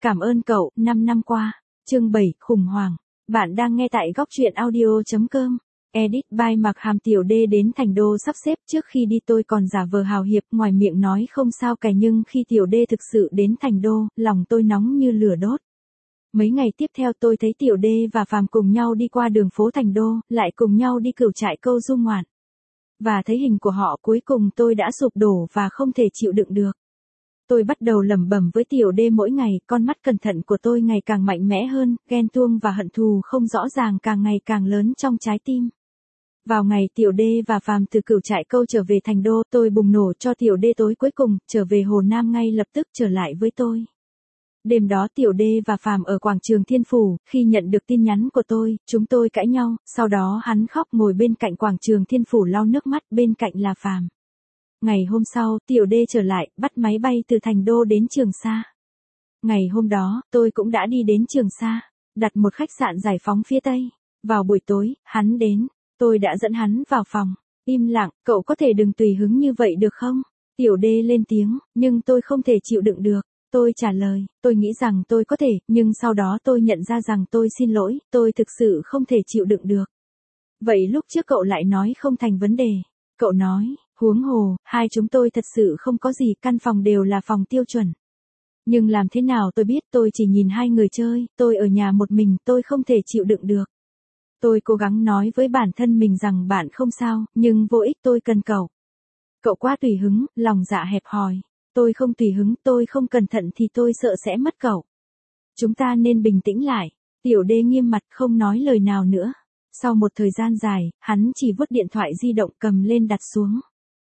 Cảm ơn cậu, 5 năm qua. Chương 7, khủng hoảng. Bạn đang nghe tại góc truyện audio.com. Edit by Mạc Hàm. Tiểu Đê đến Thành Đô sắp xếp. Trước khi đi tôi còn giả vờ hào hiệp, ngoài miệng nói không sao cả, nhưng khi Tiểu Đê thực sự đến Thành Đô, lòng tôi nóng như lửa đốt. Mấy ngày tiếp theo tôi thấy Tiểu Đê và Phàm cùng nhau đi qua đường phố Thành Đô, lại cùng nhau đi Cửu Trại Câu du ngoạn. Và thấy hình của họ, cuối cùng tôi đã sụp đổ và không thể chịu đựng được. Tôi bắt đầu lẩm bẩm với Tiểu Đê mỗi ngày, con mắt cẩn thận của tôi ngày càng mạnh mẽ hơn, ghen tuông và hận thù không rõ ràng càng ngày càng lớn trong trái tim. Vào ngày Tiểu Đê và Phàm từ Cửu Trại Câu trở về Thành Đô, tôi bùng nổ cho Tiểu Đê tối cuối cùng, trở về Hồ Nam ngay lập tức trở lại với tôi. Đêm đó Tiểu Đê và Phàm ở quảng trường Thiên Phủ, khi nhận được tin nhắn của tôi, chúng tôi cãi nhau, sau đó hắn khóc ngồi bên cạnh quảng trường Thiên Phủ lau nước mắt, bên cạnh là Phàm. Ngày hôm sau, Tiểu Đê trở lại, bắt máy bay từ Thành Đô đến Trường Sa. Ngày hôm đó, tôi cũng đã đi đến Trường Sa, đặt một khách sạn Giải Phóng phía Tây. Vào buổi tối, hắn đến, tôi đã dẫn hắn vào phòng. Im lặng, cậu có thể đừng tùy hứng như vậy được không? Tiểu Đê lên tiếng, nhưng tôi không thể chịu đựng được. Tôi trả lời, tôi nghĩ rằng tôi có thể, nhưng sau đó tôi nhận ra rằng tôi xin lỗi, tôi thực sự không thể chịu đựng được. Vậy lúc trước cậu lại nói không thành vấn đề. Cậu nói, huống hồ, hai chúng tôi thật sự không có gì, căn phòng đều là phòng tiêu chuẩn. Nhưng làm thế nào tôi biết, tôi chỉ nhìn hai người chơi, tôi ở nhà một mình, tôi không thể chịu đựng được. Tôi cố gắng nói với bản thân mình rằng bạn không sao, nhưng vô ích, tôi cần cậu. Cậu quá tùy hứng, lòng dạ hẹp hòi. Tôi không tùy hứng, tôi không cẩn thận thì tôi sợ sẽ mất cậu. Chúng ta nên bình tĩnh lại. Tiểu Đê nghiêm mặt không nói lời nào nữa. Sau một thời gian dài, hắn chỉ vứt điện thoại di động cầm lên đặt xuống.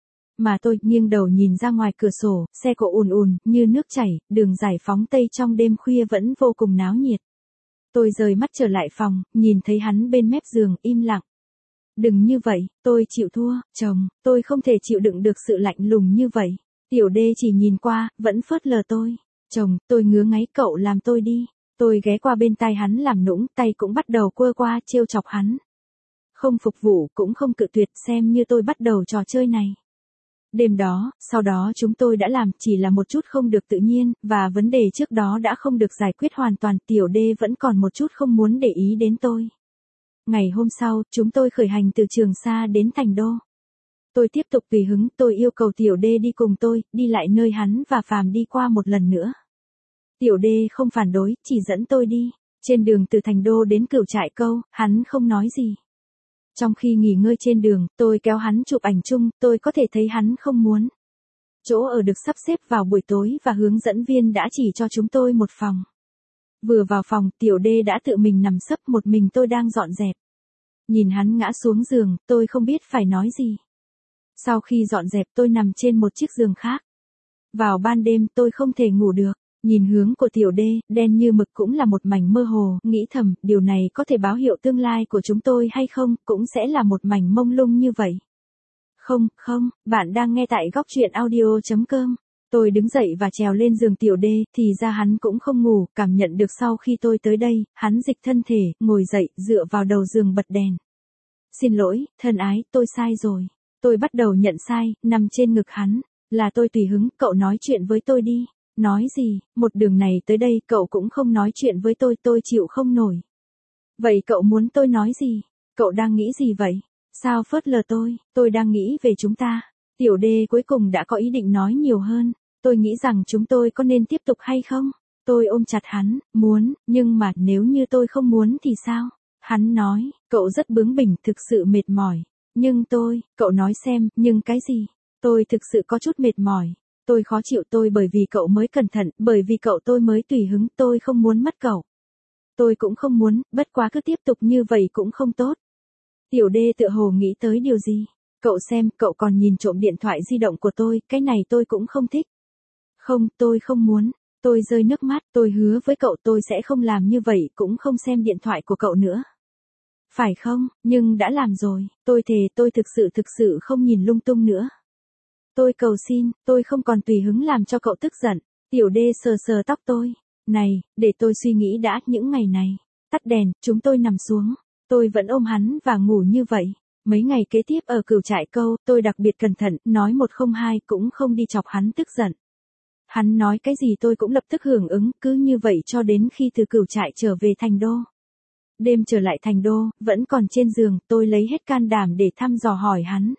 Mà tôi nghiêng đầu nhìn ra ngoài cửa sổ, xe cộ ùn ùn, như nước chảy, đường Giải Phóng Tây trong đêm khuya vẫn vô cùng náo nhiệt. Tôi rời mắt trở lại phòng, nhìn thấy hắn bên mép giường, im lặng. Đừng như vậy, tôi chịu thua, chồng, tôi không thể chịu đựng được sự lạnh lùng như vậy. Tiểu Đê chỉ nhìn qua, vẫn phớt lờ tôi. Chồng, tôi ngứa ngáy, cậu làm tôi đi. Tôi ghé qua bên tai hắn làm nũng, tay cũng bắt đầu quơ qua, trêu chọc hắn. Không phục vụ, cũng không cự tuyệt, xem như tôi bắt đầu trò chơi này. Đêm đó, sau đó chúng tôi đã làm, chỉ là một chút không được tự nhiên, và vấn đề trước đó đã không được giải quyết hoàn toàn. Tiểu Đê vẫn còn một chút không muốn để ý đến tôi. Ngày hôm sau, chúng tôi khởi hành từ Trường Sa đến Thành Đô. Tôi tiếp tục tùy hứng, tôi yêu cầu Tiểu Đê đi cùng tôi, đi lại nơi hắn và Phàm đi qua một lần nữa. Tiểu Đê không phản đối, chỉ dẫn tôi đi. Trên đường từ Thành Đô đến Cửu Trại Câu, hắn không nói gì. Trong khi nghỉ ngơi trên đường, tôi kéo hắn chụp ảnh chung, tôi có thể thấy hắn không muốn. Chỗ ở được sắp xếp vào buổi tối và hướng dẫn viên đã chỉ cho chúng tôi một phòng. Vừa vào phòng, Tiểu Đê đã tự mình nằm sấp, một mình tôi đang dọn dẹp. Nhìn hắn ngã xuống giường, tôi không biết phải nói gì. Sau khi dọn dẹp tôi nằm trên một chiếc giường khác. Vào ban đêm tôi không thể ngủ được. Nhìn hướng của Tiểu Đê, đen như mực cũng là một mảnh mơ hồ, nghĩ thầm, điều này có thể báo hiệu tương lai của chúng tôi hay không, cũng sẽ là một mảnh mông lung như vậy. Không, bạn đang nghe tại góc truyện audio.com. Tôi đứng dậy và trèo lên giường Tiểu Đê, thì ra hắn cũng không ngủ, cảm nhận được sau khi tôi tới đây, hắn dịch thân thể, ngồi dậy, dựa vào đầu giường bật đèn. Xin lỗi, thân ái, tôi sai rồi. Tôi bắt đầu nhận sai, nằm trên ngực hắn. Là tôi tùy hứng, cậu nói chuyện với tôi đi. Nói gì, một đường này tới đây cậu cũng không nói chuyện với tôi chịu không nổi. Vậy cậu muốn tôi nói gì? Cậu đang nghĩ gì vậy? Sao phớt lờ tôi đang nghĩ về chúng ta. Tiểu Đê cuối cùng đã có ý định nói nhiều hơn. Tôi nghĩ rằng chúng tôi có nên tiếp tục hay không? Tôi ôm chặt hắn, muốn, nhưng mà nếu như tôi không muốn thì sao? Hắn nói, cậu rất bướng bỉnh, thực sự mệt mỏi. Nhưng cậu nói xem, nhưng cái gì? Tôi thực sự có chút mệt mỏi. Tôi khó chịu, tôi bởi vì cậu mới cẩn thận, bởi vì cậu tôi mới tùy hứng, tôi không muốn mất cậu. Tôi cũng không muốn, bất quá cứ tiếp tục như vậy cũng không tốt. Tiểu Đê tựa hồ nghĩ tới điều gì. Cậu xem, cậu còn nhìn trộm điện thoại di động của tôi, cái này tôi cũng không thích. Không, tôi không muốn. Tôi rơi nước mắt, tôi hứa với cậu tôi sẽ không làm như vậy, cũng không xem điện thoại của cậu nữa. Phải không, nhưng đã làm rồi, tôi thề tôi thực sự không nhìn lung tung nữa. Tôi cầu xin, tôi không còn tùy hứng làm cho cậu tức giận. Tiểu Đê sờ sờ tóc tôi. Này, để tôi suy nghĩ đã, những ngày này. Tắt đèn, chúng tôi nằm xuống. Tôi vẫn ôm hắn và ngủ như vậy. Mấy ngày kế tiếp ở Cửu Trại Câu, tôi đặc biệt cẩn thận, nói một không hai cũng không đi chọc hắn tức giận. Hắn nói cái gì tôi cũng lập tức hưởng ứng, cứ như vậy cho đến khi từ Cửu Trại trở về thành đô. Đêm trở lại thành đô, vẫn còn trên giường, tôi lấy hết can đảm để thăm dò hỏi hắn.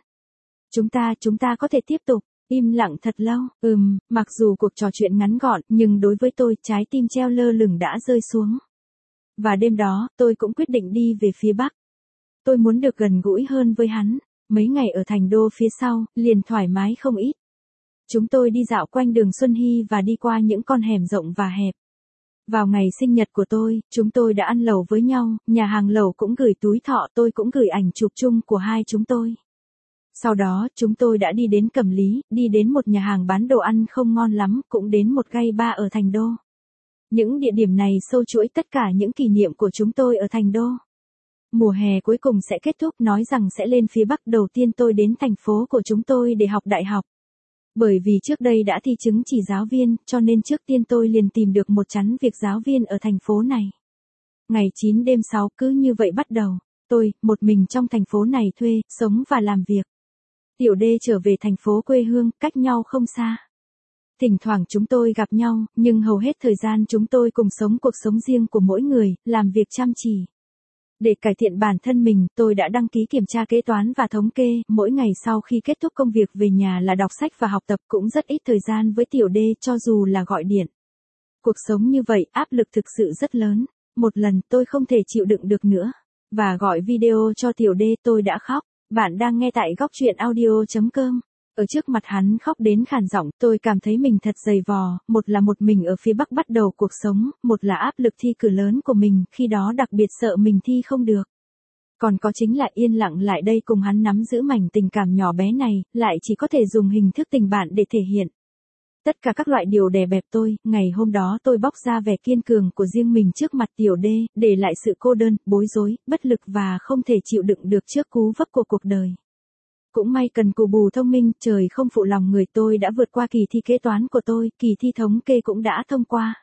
Chúng ta có thể tiếp tục. Im lặng thật lâu, mặc dù cuộc trò chuyện ngắn gọn, nhưng đối với tôi, trái tim treo lơ lửng đã rơi xuống. Và đêm đó, tôi cũng quyết định đi về phía Bắc. Tôi muốn được gần gũi hơn với hắn. Mấy ngày ở thành đô phía sau, liền thoải mái không ít. Chúng tôi đi dạo quanh đường Xuân Hy và đi qua những con hẻm rộng và hẹp. Vào ngày sinh nhật của tôi, chúng tôi đã ăn lẩu với nhau, nhà hàng lẩu cũng gửi túi thọ, tôi cũng gửi ảnh chụp chung của hai chúng tôi. Sau đó, chúng tôi đã đi đến Cẩm Lý, đi đến một nhà hàng bán đồ ăn không ngon lắm, cũng đến một gay bar ở thành đô. Những địa điểm này sâu chuỗi tất cả những kỷ niệm của chúng tôi ở thành đô. Mùa hè cuối cùng sẽ kết thúc, nói rằng sẽ lên phía Bắc. Đầu tiên tôi đến thành phố của chúng tôi để học đại học. Bởi vì trước đây đã thi chứng chỉ giáo viên, cho nên trước tiên tôi liền tìm được một chắn việc giáo viên ở thành phố này. Ngày 9 đêm 6 cứ như vậy bắt đầu. Tôi, một mình trong thành phố này thuê, sống và làm việc. Tiểu D trở về thành phố quê hương, cách nhau không xa. Thỉnh thoảng chúng tôi gặp nhau, nhưng hầu hết thời gian chúng tôi cùng sống cuộc sống riêng của mỗi người, làm việc chăm chỉ. Để cải thiện bản thân mình, tôi đã đăng ký kiểm tra kế toán và thống kê, mỗi ngày sau khi kết thúc công việc về nhà là đọc sách và học tập, cũng rất ít thời gian với Tiểu D cho dù là gọi điện. Cuộc sống như vậy, áp lực thực sự rất lớn. Một lần tôi không thể chịu đựng được nữa, và gọi video cho Tiểu D, tôi đã khóc. Bạn đang nghe tại góc truyện audio.com. Ở trước mặt hắn khóc đến khàn giọng, tôi cảm thấy mình thật dày vò, một là một mình ở phía Bắc bắt đầu cuộc sống, một là áp lực thi cử lớn của mình, khi đó đặc biệt sợ mình thi không được. Còn có chính là yên lặng lại đây cùng hắn nắm giữ mảnh tình cảm nhỏ bé này, lại chỉ có thể dùng hình thức tình bạn để thể hiện. Tất cả các loại điều đè bẹp tôi, ngày hôm đó tôi bóc ra vẻ kiên cường của riêng mình trước mặt Tiểu D, để lại sự cô đơn, bối rối, bất lực và không thể chịu đựng được trước cú vấp của cuộc đời. Cũng may cần cù bù thông minh, trời không phụ lòng người, tôi đã vượt qua kỳ thi kế toán của tôi, kỳ thi thống kê cũng đã thông qua.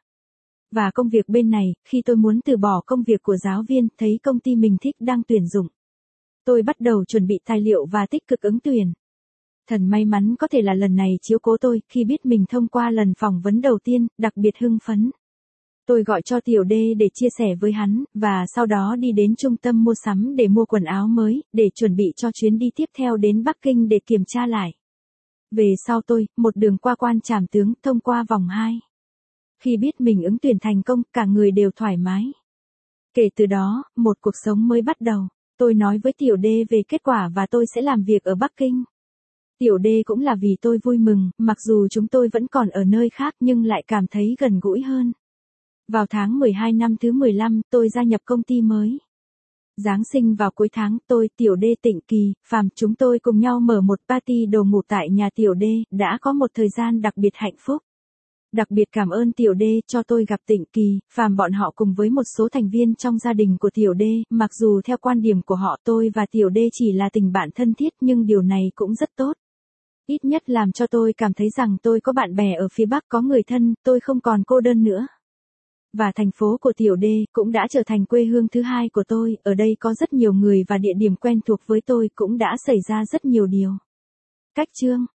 Và công việc bên này, khi tôi muốn từ bỏ công việc của giáo viên, thấy công ty mình thích đang tuyển dụng. Tôi bắt đầu chuẩn bị tài liệu và tích cực ứng tuyển. Thần may mắn có thể là lần này chiếu cố tôi, khi biết mình thông qua lần phỏng vấn đầu tiên, đặc biệt hưng phấn. Tôi gọi cho Tiểu D để chia sẻ với hắn, và sau đó đi đến trung tâm mua sắm để mua quần áo mới, để chuẩn bị cho chuyến đi tiếp theo đến Bắc Kinh để kiểm tra lại. Về sau tôi, một đường qua quan trảm tướng, thông qua vòng 2. Khi biết mình ứng tuyển thành công, cả người đều thoải mái. Kể từ đó, một cuộc sống mới bắt đầu. Tôi nói với Tiểu D về kết quả và tôi sẽ làm việc ở Bắc Kinh. Tiểu D cũng là vì tôi vui mừng, mặc dù chúng tôi vẫn còn ở nơi khác nhưng lại cảm thấy gần gũi hơn. Vào tháng 12 năm thứ 15, tôi gia nhập công ty mới. Giáng sinh vào cuối tháng, tôi, Tiểu D, Tịnh Kỳ, Phàm chúng tôi cùng nhau mở một party đồ ngủ tại nhà Tiểu D, đã có một thời gian đặc biệt hạnh phúc. Đặc biệt cảm ơn Tiểu D cho tôi gặp Tịnh Kỳ, Phàm bọn họ cùng với một số thành viên trong gia đình của Tiểu D, mặc dù theo quan điểm của họ tôi và Tiểu D chỉ là tình bạn thân thiết nhưng điều này cũng rất tốt. Ít nhất làm cho tôi cảm thấy rằng tôi có bạn bè ở phía Bắc, có người thân, tôi không còn cô đơn nữa. Và thành phố của Tiểu D cũng đã trở thành quê hương thứ hai của tôi, ở đây có rất nhiều người và địa điểm quen thuộc với tôi, cũng đã xảy ra rất nhiều điều. Cách chương